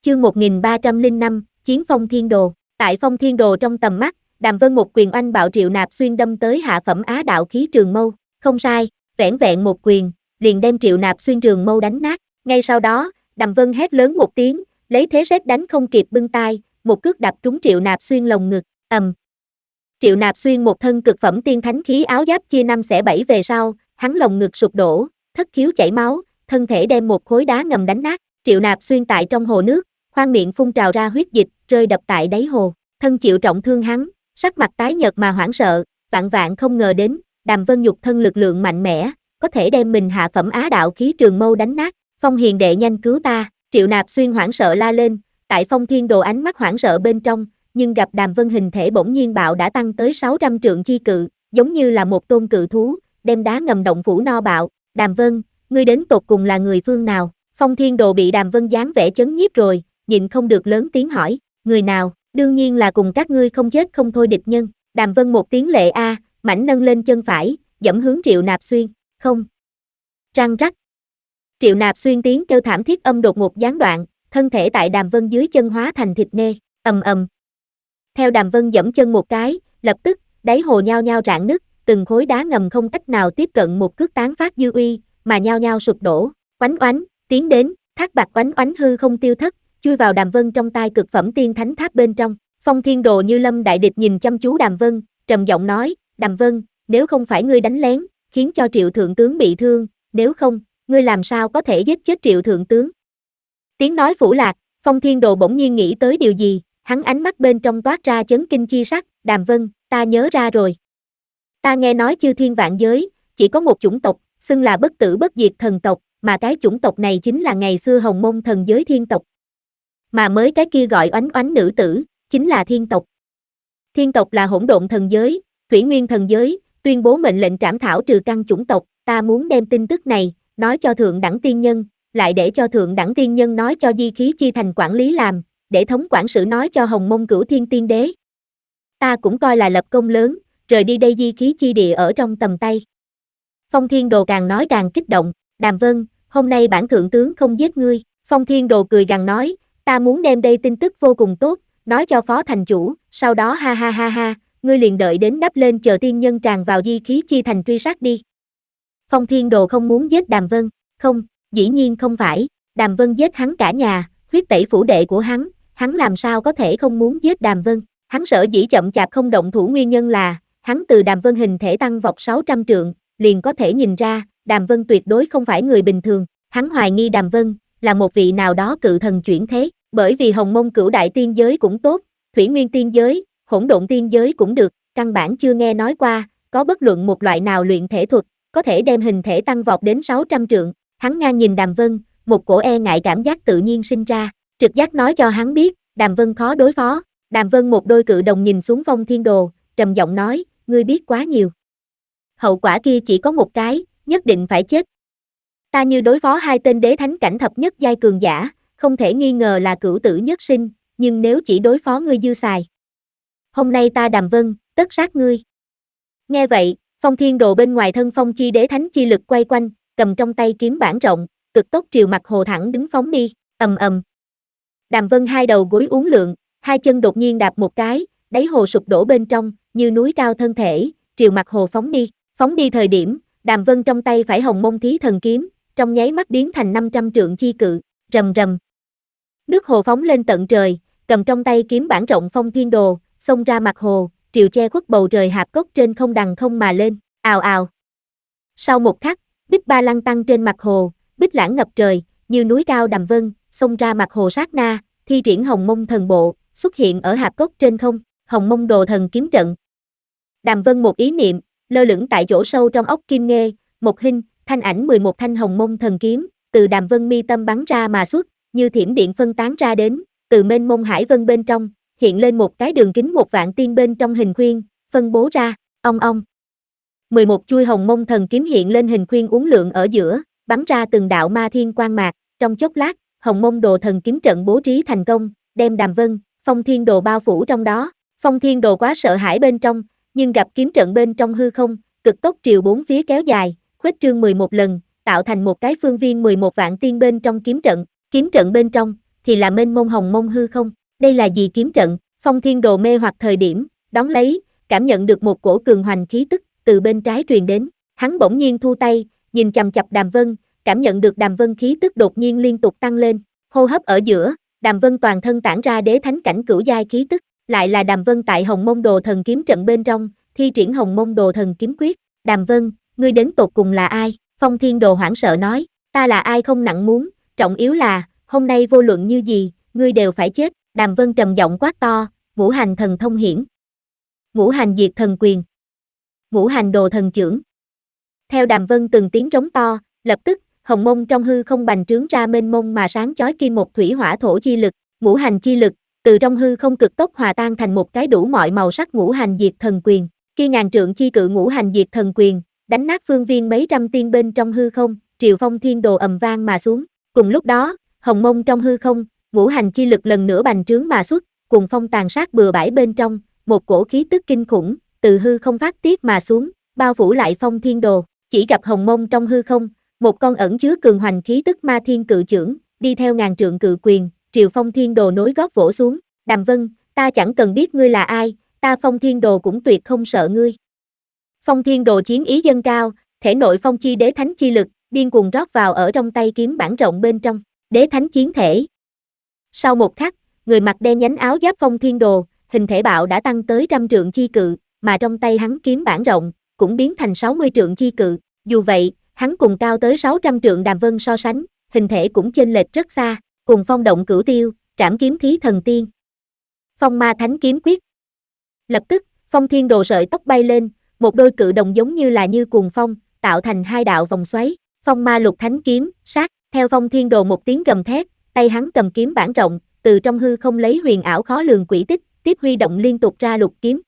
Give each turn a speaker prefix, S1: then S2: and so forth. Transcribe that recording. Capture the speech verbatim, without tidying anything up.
S1: Chương một nghìn ba trăm lẻ năm, Chiến Phong Thiên Đồ. Tại Phong Thiên Đồ trong tầm mắt, Đàm Vân một quyền oanh bạo Triệu Nạp Xuyên đâm tới hạ phẩm Á đạo khí trường mâu, không sai, vẻn vẹn một quyền, liền đem Triệu Nạp Xuyên trường mâu đánh nát. Ngay sau đó, Đàm Vân hét lớn một tiếng, lấy thế sét đánh không kịp bưng tai, một cước đạp trúng Triệu Nạp Xuyên lồng ngực, ầm. Triệu Nạp Xuyên một thân cực phẩm tiên thánh khí áo giáp chia năm xẻ bảy về sau, hắn lồng ngực sụp đổ, thất khiếu chảy máu, thân thể đem một khối đá ngầm đánh nát. Triệu Nạp Xuyên tại trong hồ nước, khoang miệng phun trào ra huyết dịch, rơi đập tại đáy hồ. Thân chịu trọng thương hắn, sắc mặt tái nhợt mà hoảng sợ, vạn vạn không ngờ đến, Đàm Vân nhục thân lực lượng mạnh mẽ, có thể đem mình hạ phẩm Á đạo khí trường mâu đánh nát. Phong hiền đệ nhanh cứu ta! Triệu Nạp Xuyên hoảng sợ la lên, tại Phong Thiên Đồ ánh mắt hoảng sợ bên trong, nhưng gặp Đàm Vân hình thể bỗng nhiên bạo đã tăng tới sáu trăm trượng chi cự, giống như là một tôn cự thú, đem đá ngầm động phủ no bạo. Đàm Vân, ngươi đến tột cùng là người phương nào? Phong Thiên Đồ bị Đàm Vân dáng vẻ chấn nhiếp rồi, nhịn không được lớn tiếng hỏi, người nào? Đương nhiên là cùng các ngươi không chết không thôi địch nhân. Đàm Vân một tiếng lệ a, mảnh nâng lên chân phải, dẫm hướng Triệu Nạp Xuyên, không. Răng rắc. Triệu Nạp Xuyên tiếng kêu thảm thiết âm đột ngột gián đoạn, thân thể tại Đàm Vân dưới chân hóa thành thịt nê, ầm ầm. Theo Đàm Vân dẫm chân một cái, lập tức, đáy hồ nhao nhao rạn nứt, từng khối đá ngầm không cách nào tiếp cận một cước tán phát dư uy, mà nhao nhao sụp đổ. Oánh oánh, tiến đến, thác bạc oánh oánh hư không tiêu thất, chui vào Đàm Vân trong tai cực phẩm tiên thánh tháp bên trong. Phong Thiên Đồ như lâm đại địch nhìn chăm chú Đàm Vân, trầm giọng nói, Đàm Vân, nếu không phải ngươi đánh lén, khiến cho Triệu Thượng Tướng bị thương, nếu không, ngươi làm sao có thể giết chết Triệu Thượng Tướng? Tiếng nói phủ lạc, Phong Thiên Đồ bỗng nhiên nghĩ tới điều gì, hắn ánh mắt bên trong toát ra chấn kinh chi sắc, Đàm Vân, ta nhớ ra rồi. Ta nghe nói chư thiên vạn giới, chỉ có một chủng tộc, xưng là bất tử bất diệt thần tộc, mà cái chủng tộc này chính là ngày xưa Hồng Mông thần giới thiên tộc. Mà mới cái kia gọi oánh oánh nữ tử, chính là thiên tộc. Thiên tộc là hỗn độn thần giới, thủy nguyên thần giới, tuyên bố mệnh lệnh trảm thảo trừ căn chủng tộc, ta muốn đem tin tức này, nói cho thượng đẳng tiên nhân, lại để cho thượng đẳng tiên nhân nói cho di khí chi thành quản lý làm, để thống quản sự nói cho Hồng Mông cửu thiên tiên đế. Ta cũng coi là lập công lớn, rời đi đây di khí chi địa ở trong tầm tay. Phong Thiên Đồ càng nói càng kích động, Đàm Vân, hôm nay bản thượng tướng không giết ngươi. Phong Thiên Đồ cười gằn nói, ta muốn đem đây tin tức vô cùng tốt, nói cho phó thành chủ, sau đó ha ha ha ha, ngươi liền đợi đến đắp lên chờ tiên nhân tràn vào di khí chi thành truy sát đi. Phong Thiên Đồ không muốn giết Đàm Vân, không, dĩ nhiên không phải, Đàm Vân giết hắn cả nhà, huyết tẩy phủ đệ của hắn, hắn làm sao có thể không muốn giết Đàm Vân. Hắn sở dĩ chậm chạp không động thủ nguyên nhân là, hắn từ Đàm Vân hình thể tăng vọt sáu trăm trượng, liền có thể nhìn ra, Đàm Vân tuyệt đối không phải người bình thường, hắn hoài nghi Đàm Vân là một vị nào đó cự thần chuyển thế, bởi vì Hồng Mông cửu đại tiên giới cũng tốt, thủy nguyên tiên giới, hỗn độn tiên giới cũng được, căn bản chưa nghe nói qua, có bất luận một loại nào luyện thể thuật, có thể đem hình thể tăng vọt đến sáu trăm trượng. Hắn ngang nhìn Đàm Vân, một cổ e ngại cảm giác tự nhiên sinh ra, trực giác nói cho hắn biết, Đàm Vân khó đối phó. Đàm Vân một đôi cự đồng nhìn xuống Phong Thiên Đồ, trầm giọng nói, ngươi biết quá nhiều. Hậu quả kia chỉ có một cái, nhất định phải chết. Ta như đối phó hai tên đế thánh cảnh thập nhất giai cường giả, không thể nghi ngờ là cửu tử nhất sinh, nhưng nếu chỉ đối phó ngươi dư xài. Hôm nay ta Đàm Vân, tất sát ngươi. Nghe vậy, Phong Thiên Đồ bên ngoài thân phong chi đế thánh chi lực quay quanh, cầm trong tay kiếm bản rộng, cực tốc triều mặt hồ thẳng đứng phóng đi, ầm ầm. Đàm Vân hai đầu gối uốn lượn, hai chân đột nhiên đạp một cái, đáy hồ sụp đổ bên trong, như núi cao thân thể, triều mặt hồ phóng đi. Phóng đi thời điểm, Đàm Vân trong tay phải Hồng Mông Thí Thần kiếm, trong nháy mắt biến thành năm trăm trượng chi cự, rầm rầm. Nước hồ phóng lên tận trời, cầm trong tay kiếm bản rộng Phong Thiên Đồ, xông ra mặt hồ, triều che khuất bầu trời hạp cốc trên không đằng không mà lên, ào ào. Sau một khắc, bích ba lăng tăng trên mặt hồ, bích lãng ngập trời, như núi cao Đàm Vân, xông ra mặt hồ sát na, thi triển Hồng Mông thần bộ, xuất hiện ở hạp cốc trên không, Hồng Mông đồ thần kiếm trận. Đàm Vân một ý niệm, lơ lửng tại chỗ sâu trong ốc kim nghê, một hình, thanh ảnh mười một thanh Hồng Mông thần kiếm, từ Đàm Vân mi tâm bắn ra mà xuất, như thiểm điện phân tán ra đến, từ mênh mông hải vân bên trong, hiện lên một cái đường kính một vạn tiên bên trong hình khuyên, phân bố ra, ong ong. mười một chuôi Hồng Mông thần kiếm hiện lên hình khuyên uốn lượn ở giữa, bắn ra từng đạo ma thiên quang mạc, trong chốc lát, Hồng Mông đồ thần kiếm trận bố trí thành công, đem Đàm Vân, Phong Thiên Đồ bao phủ trong đó. Phong Thiên Đồ quá sợ hãi bên trong, nhưng gặp kiếm trận bên trong hư không, cực tốc triều bốn phía kéo dài, khuếch trương mười một lần, tạo thành một cái phương viên mười một vạn tiên bên trong kiếm trận. Kiếm trận bên trong, thì là mênh mông hồng mông hư không. Đây là gì kiếm trận? Phong Thiên Đồ mê hoặc thời điểm, đón lấy, cảm nhận được một cổ cường hoành khí tức từ bên trái truyền đến. Hắn bỗng nhiên thu tay, nhìn chằm chằm Đàm Vân, cảm nhận được Đàm Vân khí tức đột nhiên liên tục tăng lên. Hô hấp ở giữa, Đàm Vân toàn thân tản ra đế thánh cảnh cửu giai khí tức, lại là Đàm Vân tại Hồng Mông Đồ Thần kiếm trận bên trong, thi triển Hồng Mông Đồ Thần kiếm quyết. Đàm Vân, ngươi đến tột cùng là ai? Phong Thiên Đồ hoảng sợ nói, ta là ai không nặng muốn, trọng yếu là, hôm nay vô luận như gì, ngươi đều phải chết. Đàm Vân trầm giọng quát to, ngũ hành thần thông hiển, ngũ hành diệt thần quyền, ngũ hành đồ thần chưởng. Theo Đàm Vân từng tiếng trống to, lập tức, hồng mông trong hư không bành trướng ra mênh mông mà sáng chói kim một thủy hỏa thổ chi lực, ngũ hành chi lực, từ trong hư không cực tốc hòa tan thành một cái đủ mọi màu sắc ngũ hành diệt thần quyền. Kia ngàn trượng chi cự ngũ hành diệt thần quyền, đánh nát phương viên mấy trăm tiên bên trong hư không, triều phong thiên đồ ầm vang mà xuống. Cùng lúc đó, hồng mông trong hư không, ngũ hành chi lực lần nữa bành trướng mà xuất, cùng phong tàn sát bừa bãi bên trong, một cổ khí tức kinh khủng, từ hư không phát tiết mà xuống, bao phủ lại phong thiên đồ. Chỉ gặp hồng mông trong hư không, một con ẩn chứa cường hoành khí tức ma thiên cự chưởng, đi theo ngàn trượng cự quyền, triều phong thiên đồ nối gót vỗ xuống. Đàm Vân, ta chẳng cần biết ngươi là ai, ta phong thiên đồ cũng tuyệt không sợ ngươi. Phong thiên đồ chiến ý dâng cao, thể nội phong chi đế thánh chi lực, điên cuồng rót vào ở trong tay kiếm bản rộng bên trong, đế thánh chiến thể. Sau một khắc, người mặc đen nhánh áo giáp phong thiên đồ, hình thể bạo đã tăng tới trăm trượng chi cự, mà trong tay hắn kiếm bản rộng, cũng biến thành sáu mươi trượng chi cự. Dù vậy, hắn cùng cao tới sáu trăm trượng Đàm Vân so sánh, hình thể cũng chênh lệch rất xa, cùng phong động cửu tiêu, trảm kiếm thí thần tiên. Phong ma thánh kiếm quyết. Lập tức, phong thiên đồ sợi tóc bay lên, một đôi cự đồng giống như là như cuồng phong, tạo thành hai đạo vòng xoáy, phong ma lục thánh kiếm, sát, theo phong thiên đồ một tiếng gầm thét, tay hắn cầm kiếm bản rộng, từ trong hư không lấy huyền ảo khó lường quỷ tích, tiếp huy động liên tục ra lục kiếm,